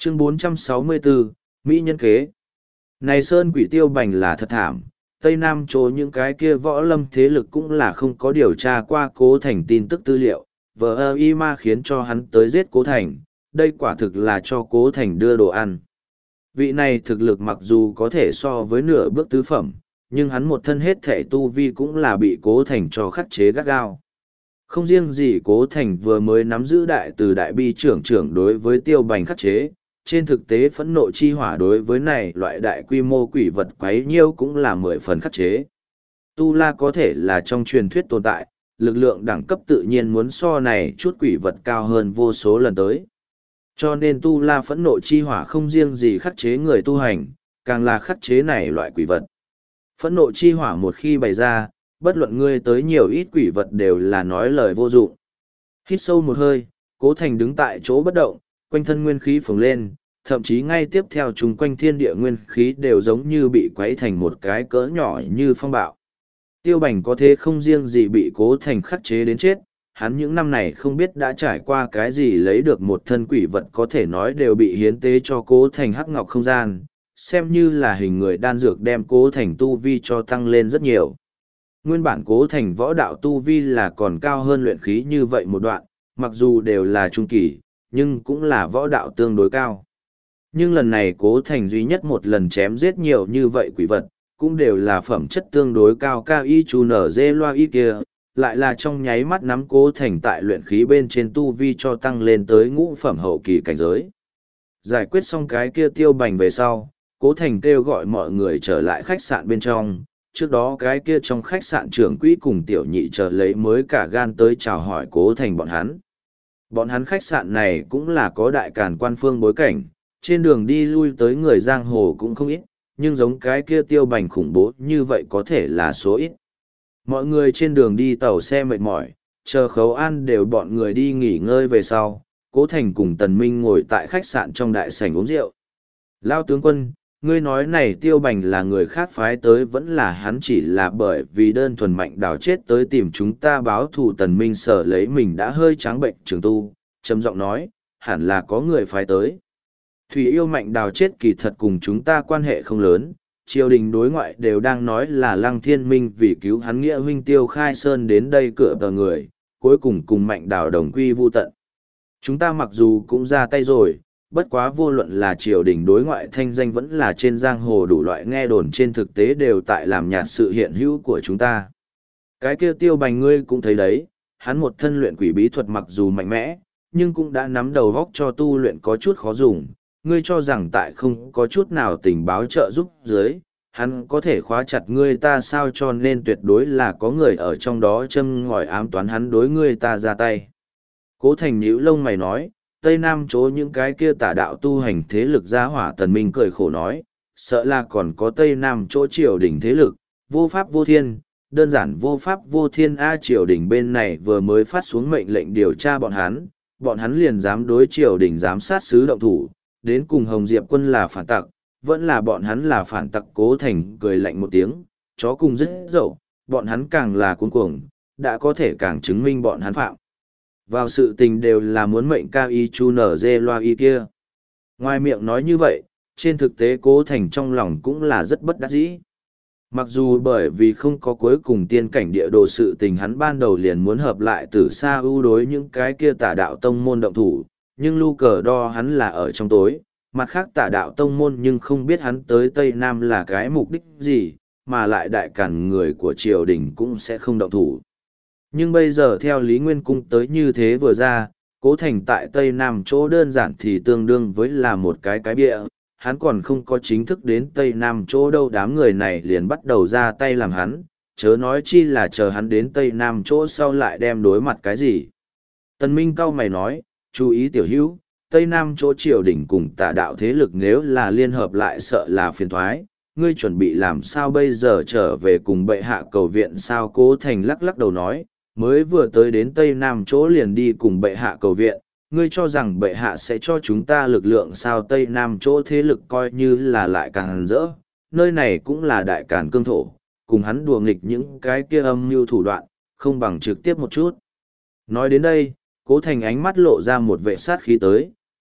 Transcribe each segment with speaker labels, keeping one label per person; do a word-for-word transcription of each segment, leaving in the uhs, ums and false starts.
Speaker 1: Chương bốn trăm sáu mươi bốn, Mỹ nhân kế. Này Sơn Quỷ Tiêu Bành là thật thảm, Tây Nam chỗ những cái kia võ lâm thế lực cũng là không có điều tra qua Cố Thành tin tức tư liệu, vợ ơ y ma khiến cho hắn tới giết Cố Thành, đây quả thực là cho Cố Thành đưa đồ ăn. Vị này thực lực mặc dù có thể so với nửa bước tứ phẩm, nhưng hắn một thân hết thể tu vi cũng là bị Cố Thành cho khắc chế gắt gao. Không riêng gì Cố Thành vừa mới nắm giữ đại từ đại bi trưởng trưởng đối với Tiêu Bành khắc chế, trên thực tế phẫn nộ chi hỏa đối với này loại đại quy mô quỷ vật quấy nhiêu cũng là mười phần khắc chế. Tu La có thể là trong truyền thuyết tồn tại, lực lượng đẳng cấp tự nhiên muốn so này chút quỷ vật cao hơn vô số lần tới. Cho nên Tu La phẫn nộ chi hỏa không riêng gì khắc chế người tu hành, càng là khắc chế này loại quỷ vật. Phẫn nộ chi hỏa một khi bày ra, bất luận ngươi tới nhiều ít quỷ vật đều là nói lời vô dụng. Hít sâu một hơi, Cố Thành đứng tại chỗ bất động, quanh thân nguyên khí phồng lên, thậm chí ngay tiếp theo chung quanh thiên địa nguyên khí đều giống như bị quấy thành một cái cỡ nhỏ như phong bạo. Tiêu Bành có thế không riêng gì bị Cố Thành khắc chế đến chết, hắn những năm này không biết đã trải qua cái gì lấy được một thân quỷ vật có thể nói đều bị hiến tế cho Cố Thành hắc ngọc không gian, xem như là hình người đan dược đem Cố Thành tu vi cho tăng lên rất nhiều. Nguyên bản Cố Thành võ đạo tu vi là còn cao hơn luyện khí như vậy một đoạn, mặc dù đều là trung kỳ, nhưng cũng là võ đạo tương đối cao. Nhưng lần này Cố Thành duy nhất một lần chém giết nhiều như vậy quỷ vật, cũng đều là phẩm chất tương đối cao cao y chu nở dê loa y kia, lại là trong nháy mắt nắm Cố Thành tại luyện khí bên trên tu vi cho tăng lên tới ngũ phẩm hậu kỳ cảnh giới. Giải quyết xong cái kia Tiêu Bành về sau, Cố Thành kêu gọi mọi người trở lại khách sạn bên trong, trước đó cái kia trong khách sạn trưởng quỹ cùng tiểu nhị chờ lấy mới cả gan tới chào hỏi Cố Thành bọn hắn. Bọn hắn khách sạn này cũng là có đại càn quan phương bối cảnh, trên đường đi lui tới người giang hồ cũng không ít, nhưng giống cái kia Tiêu Bành khủng bố như vậy có thể là số ít. Mọi người trên đường đi tàu xe mệt mỏi, chờ khấu an đều bọn người đi nghỉ ngơi về sau, Cố Thành cùng Tần Minh ngồi tại khách sạn trong đại sảnh uống rượu. Lao tướng quân, ngươi nói này Tiêu Bành là người khác phái tới vẫn là hắn chỉ là bởi vì đơn thuần Mạnh Đào chết tới tìm chúng ta báo thù. Tần Minh sở lấy mình đã hơi trắng bệnh trường tu, trầm giọng nói, hẳn là có người phái tới. Thủy yêu Mạnh Đào chết kỳ thật cùng chúng ta quan hệ không lớn, triều đình đối ngoại đều đang nói là Lăng Thiên Minh vì cứu hắn nghĩa huynh Tiêu Khai Sơn đến đây cửa tờ người, cuối cùng cùng Mạnh Đào đồng quy vu tận. Chúng ta mặc dù cũng ra tay rồi, bất quá vô luận là triều đình đối ngoại thanh danh vẫn là trên giang hồ đủ loại nghe đồn trên thực tế đều tại làm nhạt sự hiện hữu của chúng ta. Cái kia Tiêu Bành ngươi cũng thấy đấy, hắn một thân luyện quỷ bí thuật mặc dù mạnh mẽ, nhưng cũng đã nắm đầu góc cho tu luyện có chút khó dùng. Ngươi cho rằng tại không có chút nào tình báo trợ giúp dưới, hắn có thể khóa chặt ngươi ta sao, cho nên tuyệt đối là có người ở trong đó châm ngòi ám toán hắn đối ngươi ta ra tay. Cố Thành nhíu lông mày nói, Tây Nam chỗ những cái kia tà đạo tu hành thế lực gia hỏa. Tần Minh cười khổ nói, sợ là còn có Tây Nam chỗ triều đình thế lực, vô pháp vô thiên, đơn giản vô pháp vô thiên a. Triều đình bên này vừa mới phát xuống mệnh lệnh điều tra bọn hắn, bọn hắn liền dám đối triều đình giám sát sứ động thủ, đến cùng Hồng Diệp quân là phản tặc, vẫn là bọn hắn là phản tặc. Cố Thành cười lạnh một tiếng, chó cùng rất dậu, bọn hắn càng là cuống cuồng, đã có thể càng chứng minh bọn hắn phạm vào sự tình đều là muốn mệnh cao y chu nở dê loa y kia. Ngoài miệng nói như vậy, trên thực tế Cố Thành trong lòng cũng là rất bất đắc dĩ. Mặc dù bởi vì không có cuối cùng tiên cảnh địa đồ sự tình hắn ban đầu liền muốn hợp lại từ xa ưu đối những cái kia tà đạo tông môn động thủ, nhưng lưu cờ đo hắn là ở trong tối, mặt khác tà đạo tông môn nhưng không biết hắn tới Tây Nam là cái mục đích gì, mà lại đại cản người của triều đình cũng sẽ không động thủ. Nhưng bây giờ theo Lý Nguyên Cung tới như thế vừa ra, Cố Thành tại Tây Nam chỗ đơn giản thì tương đương với là một cái cái bịa, hắn còn không có chính thức đến Tây Nam chỗ đâu, đám người này liền bắt đầu ra tay làm hắn, chớ nói chi là chờ hắn đến Tây Nam chỗ sau lại đem đối mặt cái gì. Tần Minh cau mày nói, chú ý tiểu hữu, Tây Nam chỗ triều đình cùng tà đạo thế lực nếu là liên hợp lại sợ là phiền thoái, ngươi chuẩn bị làm sao bây giờ, trở về cùng bệ hạ cầu viện sao? Cố Thành lắc lắc đầu nói, mới vừa tới đến Tây Nam chỗ liền đi cùng bệ hạ cầu viện, ngươi cho rằng bệ hạ sẽ cho chúng ta lực lượng sao? Tây Nam chỗ thế lực coi như là lại càng rỡ, nơi này cũng là đại càn cương thổ, cùng hắn đùa nghịch những cái kia âm mưu thủ đoạn, không bằng trực tiếp một chút. Nói đến đây, Cố Thành ánh mắt lộ ra một vệ sát khí tới,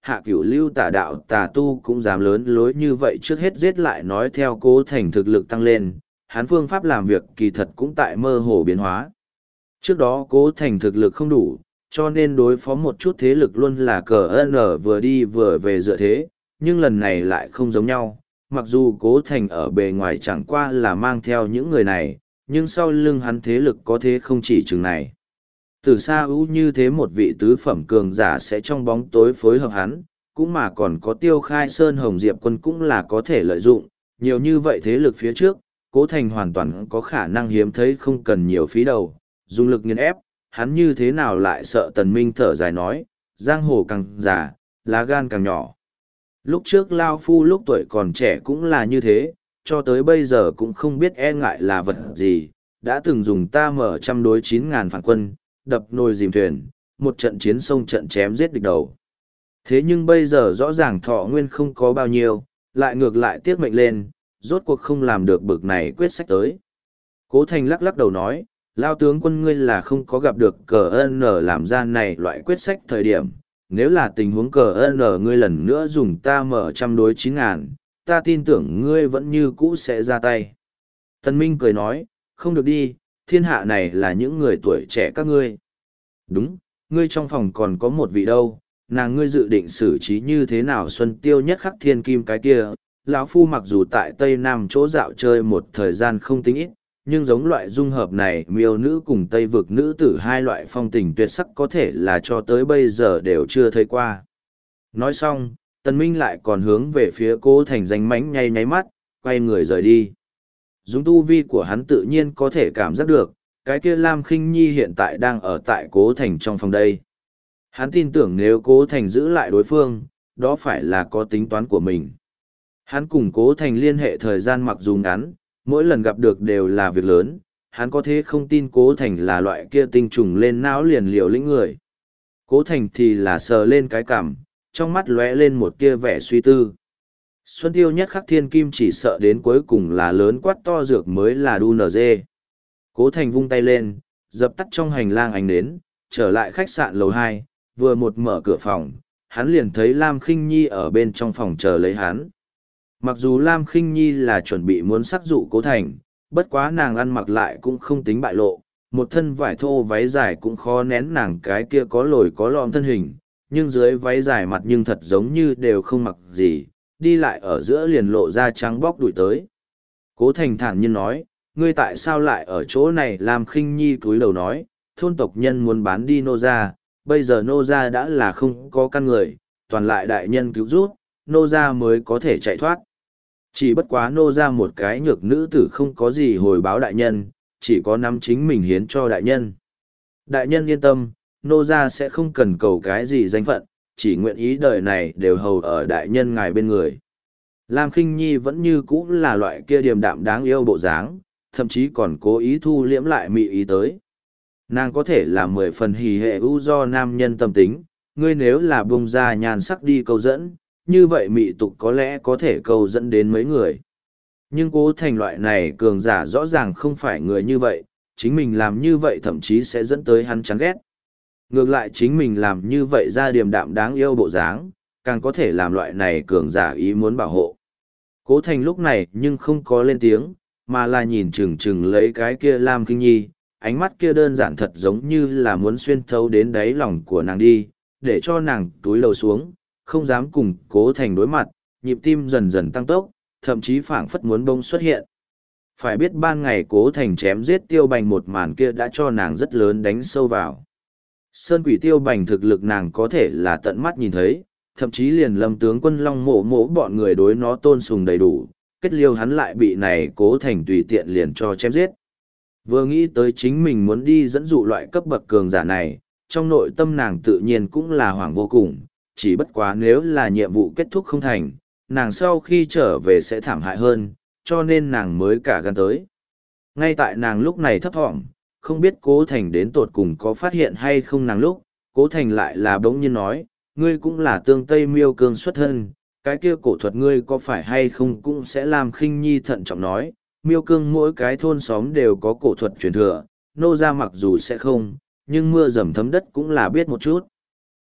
Speaker 1: hạ cửu lưu tà đạo tà tu cũng dám lớn lối như vậy, trước hết giết lại nói theo Cố Thành thực lực tăng lên, hắn phương pháp làm việc kỳ thật cũng tại mơ hồ biến hóa. Trước đó Cố Thành thực lực không đủ, cho nên đối phó một chút thế lực luôn là cờ ân vừa đi vừa về dựa thế, nhưng lần này lại không giống nhau. Mặc dù Cố Thành ở bề ngoài chẳng qua là mang theo những người này, nhưng sau lưng hắn thế lực có thế không chỉ chừng này. Từ xa ưu như thế một vị tứ phẩm cường giả sẽ trong bóng tối phối hợp hắn, cũng mà còn có Tiêu Khai Sơn Hồng Diệp Quân cũng là có thể lợi dụng, nhiều như vậy thế lực phía trước, Cố Thành hoàn toàn có khả năng hiếm thấy không cần nhiều phí đầu, dùng lực nghiền ép, hắn như thế nào lại sợ. Tần Minh thở dài nói, giang hồ càng già, lá gan càng nhỏ. Lúc trước Lao Phu lúc tuổi còn trẻ cũng là như thế, cho tới bây giờ cũng không biết e ngại là vật gì, đã từng dùng ta mở trăm đối chín ngàn phản quân, đập nồi dìm thuyền, một trận chiến sông trận chém giết địch đầu. Thế nhưng bây giờ rõ ràng thọ nguyên không có bao nhiêu, lại ngược lại tiếc mệnh lên, rốt cuộc không làm được bực này quyết sách tới. Cố Thành lắc lắc đầu nói, Lao tướng quân ngươi là không có gặp được cờ ân làm ra này loại quyết sách thời điểm, nếu là tình huống cờ ân ngươi lần nữa dùng ta mở trăm đối chín ngàn, ta tin tưởng ngươi vẫn như cũ sẽ ra tay. Tân Minh cười nói, không được đi, thiên hạ này là những người tuổi trẻ các ngươi. Đúng, ngươi trong phòng còn có một vị đâu, nàng ngươi dự định xử trí như thế nào xuân tiêu nhất khắc thiên kim cái kia. Lão Phu mặc dù tại Tây Nam chỗ dạo chơi một thời gian không tính ít, nhưng giống loại dung hợp này miêu nữ cùng Tây vực nữ tử hai loại phong tình tuyệt sắc có thể là cho tới bây giờ đều chưa thấy qua. Nói xong, Tần Minh lại còn hướng về phía Cố Thành danh mánh nháy nháy mắt, quay người rời đi. Dùng tu vi của hắn tự nhiên có thể cảm giác được, cái kia Lam Khinh Nhi hiện tại đang ở tại Cố Thành trong phòng đây. Hắn tin tưởng nếu Cố Thành giữ lại đối phương, đó phải là có tính toán của mình. Hắn cùng Cố Thành liên hệ thời gian mặc dù ngắn, mỗi lần gặp được đều là việc lớn, hắn có thế không tin Cố Thành là loại kia tinh trùng lên não liền liều lĩnh người. Cố Thành thì là sờ lên cái cằm, trong mắt lóe lên một tia vẻ suy tư. Xuân tiêu nhất khắc thiên kim chỉ sợ đến cuối cùng là lớn quát to dược mới là đu nở dê. Cố Thành vung tay lên, dập tắt trong hành lang ánh nến, trở lại khách sạn lầu hai, vừa một mở cửa phòng, hắn liền thấy Lam Khinh Nhi ở bên trong phòng chờ lấy hắn. Mặc dù Lam Khinh Nhi là chuẩn bị muốn sắc dụ Cố Thành, bất quá nàng ăn mặc lại cũng không tính bại lộ, một thân vải thô váy dài cũng khó nén nàng cái kia có lồi có lõm thân hình, nhưng dưới váy dài mặt nhưng thật giống như đều không mặc gì, đi lại ở giữa liền lộ ra trắng bóc đuổi tới. Cố Thành thản nhiên nói, ngươi tại sao lại ở chỗ này? Lam Khinh Nhi cúi đầu nói, thôn tộc nhân muốn bán đi nô gia, bây giờ nô gia đã là không có căn người, toàn lại đại nhân cứu giúp, nô gia mới có thể chạy thoát. Chỉ bất quá nô gia một cái nhược nữ tử không có gì hồi báo đại nhân, chỉ có nắm chính mình hiến cho đại nhân. Đại nhân yên tâm, nô gia sẽ không cần cầu cái gì danh phận, chỉ nguyện ý đời này đều hầu ở đại nhân ngài bên người. Lam Khinh Nhi vẫn như cũ là loại kia điềm đạm đáng yêu bộ dáng, thậm chí còn cố ý thu liễm lại mị ý tới. Nàng có thể là mười phần hỉ hệ ưu do nam nhân tâm tính, ngươi nếu là bông ra nhàn sắc đi câu dẫn, như vậy mị tục có lẽ có thể câu dẫn đến mấy người. Nhưng Cố Thành loại này cường giả rõ ràng không phải người như vậy, chính mình làm như vậy thậm chí sẽ dẫn tới hắn chán ghét. Ngược lại chính mình làm như vậy ra điềm đạm đáng yêu bộ dáng, càng có thể làm loại này cường giả ý muốn bảo hộ. Cố Thành lúc này nhưng không có lên tiếng, mà là nhìn chừng chừng lấy cái kia Lam Khinh Nhi, ánh mắt kia đơn giản thật giống như là muốn xuyên thấu đến đáy lòng của nàng đi, để cho nàng túi lầu xuống, không dám cùng Cố Thành đối mặt, nhịp tim dần dần tăng tốc, thậm chí phảng phất muốn bông xuất hiện. Phải biết ban ngày Cố Thành chém giết Tiêu Bành một màn kia đã cho nàng rất lớn đánh sâu vào. Sơn quỷ Tiêu Bành thực lực nàng có thể là tận mắt nhìn thấy, thậm chí liền Lâm tướng quân Long Mộ Mộ bọn người đối nó tôn sùng đầy đủ, kết liêu hắn lại bị này Cố Thành tùy tiện liền cho chém giết. Vừa nghĩ tới chính mình muốn đi dẫn dụ loại cấp bậc cường giả này, trong nội tâm nàng tự nhiên cũng là hoảng vô cùng, chỉ bất quá nếu là nhiệm vụ kết thúc không thành, nàng sau khi trở về sẽ thảm hại hơn, cho nên nàng mới cả gan tới. Ngay tại nàng lúc này thấp thỏm, không biết Cố Thành đến tột cùng có phát hiện hay không nàng lúc, Cố Thành lại là bỗng nhiên nói, ngươi cũng là tương Tây Miêu Cương xuất thân, cái kia cổ thuật ngươi có phải hay không cũng sẽ làm. Khinh Nhi thận trọng nói, Miêu Cương mỗi cái thôn xóm đều có cổ thuật truyền thừa, nô gia mặc dù sẽ không, nhưng mưa dầm thấm đất cũng là biết một chút.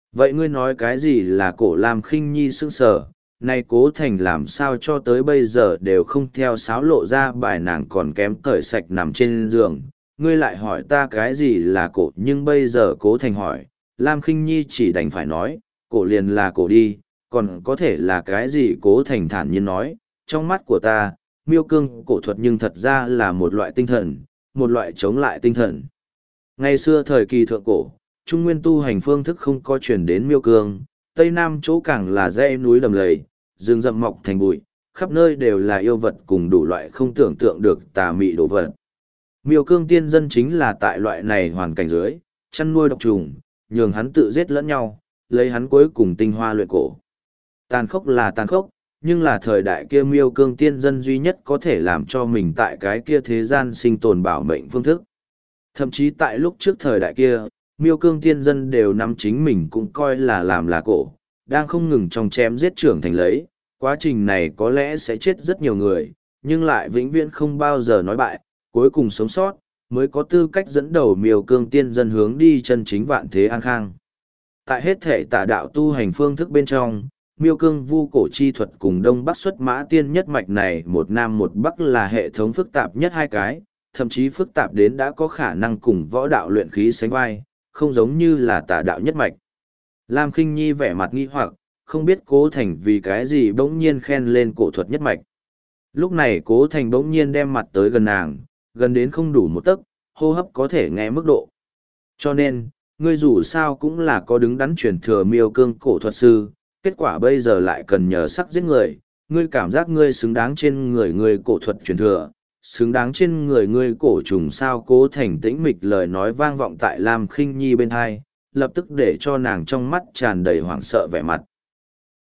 Speaker 1: Vậy ngươi nói cái gì là cổ Lam Khinh Nhi sững sờ, nay Cố Thành làm sao cho tới bây giờ đều không theo sáo lộ ra bài nàng còn kém cởi sạch nằm trên giường. Ngươi lại hỏi ta cái gì là cổ, nhưng bây giờ Cố Thành hỏi, Lam Khinh Nhi chỉ đành phải nói, cổ liền là cổ đi, còn có thể là cái gì. Cố Thành thản nhiên nói, trong mắt của ta, miêu cương cổ thuật nhưng thật ra là một loại tinh thần, một loại chống lại tinh thần. Ngày xưa thời kỳ thượng cổ, Trung Nguyên tu hành phương thức không có truyền đến miêu cương, Tây Nam chỗ càng là dãy núi đầm lầy, rừng rậm mọc thành bụi, khắp nơi đều là yêu vật cùng đủ loại không tưởng tượng được tà mị đồ vật. Miêu cương tiên dân chính là tại loại này hoàn cảnh dưới, chăn nuôi độc trùng, nhường hắn tự giết lẫn nhau, lấy hắn cuối cùng tinh hoa luyện cổ. Tàn khốc là tàn khốc, nhưng là thời đại kia miêu cương tiên dân duy nhất có thể làm cho mình tại cái kia thế gian sinh tồn bảo mệnh phương thức. Thậm chí tại lúc trước thời đại kia, miêu cương tiên dân đều nắm chính mình cũng coi là làm là cổ, đang không ngừng trong chém giết trưởng thành lấy, quá trình này có lẽ sẽ chết rất nhiều người, nhưng lại vĩnh viễn không bao giờ nói bại, cuối cùng sống sót, mới có tư cách dẫn đầu miêu cương tiên dân hướng đi chân chính vạn thế an khang. Tại hết thể tà đạo tu hành phương thức bên trong, miêu cương vu cổ chi thuật cùng đông bắc xuất mã tiên nhất mạch này một nam một bắc là hệ thống phức tạp nhất hai cái, thậm chí phức tạp đến đã có khả năng cùng võ đạo luyện khí sánh vai, không giống như là tà đạo nhất mạch. Lam Khinh Nhi vẻ mặt nghi hoặc, không biết Cố Thành vì cái gì bỗng nhiên khen lên cổ thuật nhất mạch. Lúc này Cố Thành bỗng nhiên đem mặt tới gần nàng, gần đến không đủ một tấc, hô hấp có thể nghe mức độ. Cho nên, ngươi dù sao cũng là có đứng đắn truyền thừa miêu cương cổ thuật sư, kết quả bây giờ lại cần nhờ sắc giết người, ngươi cảm giác ngươi xứng đáng trên người ngươi cổ thuật truyền thừa, xứng đáng trên người ngươi cổ trùng sao. Cố Thành tĩnh mịch lời nói vang vọng tại Lam Khinh Nhi bên hai, lập tức để cho nàng trong mắt tràn đầy hoảng sợ vẻ mặt.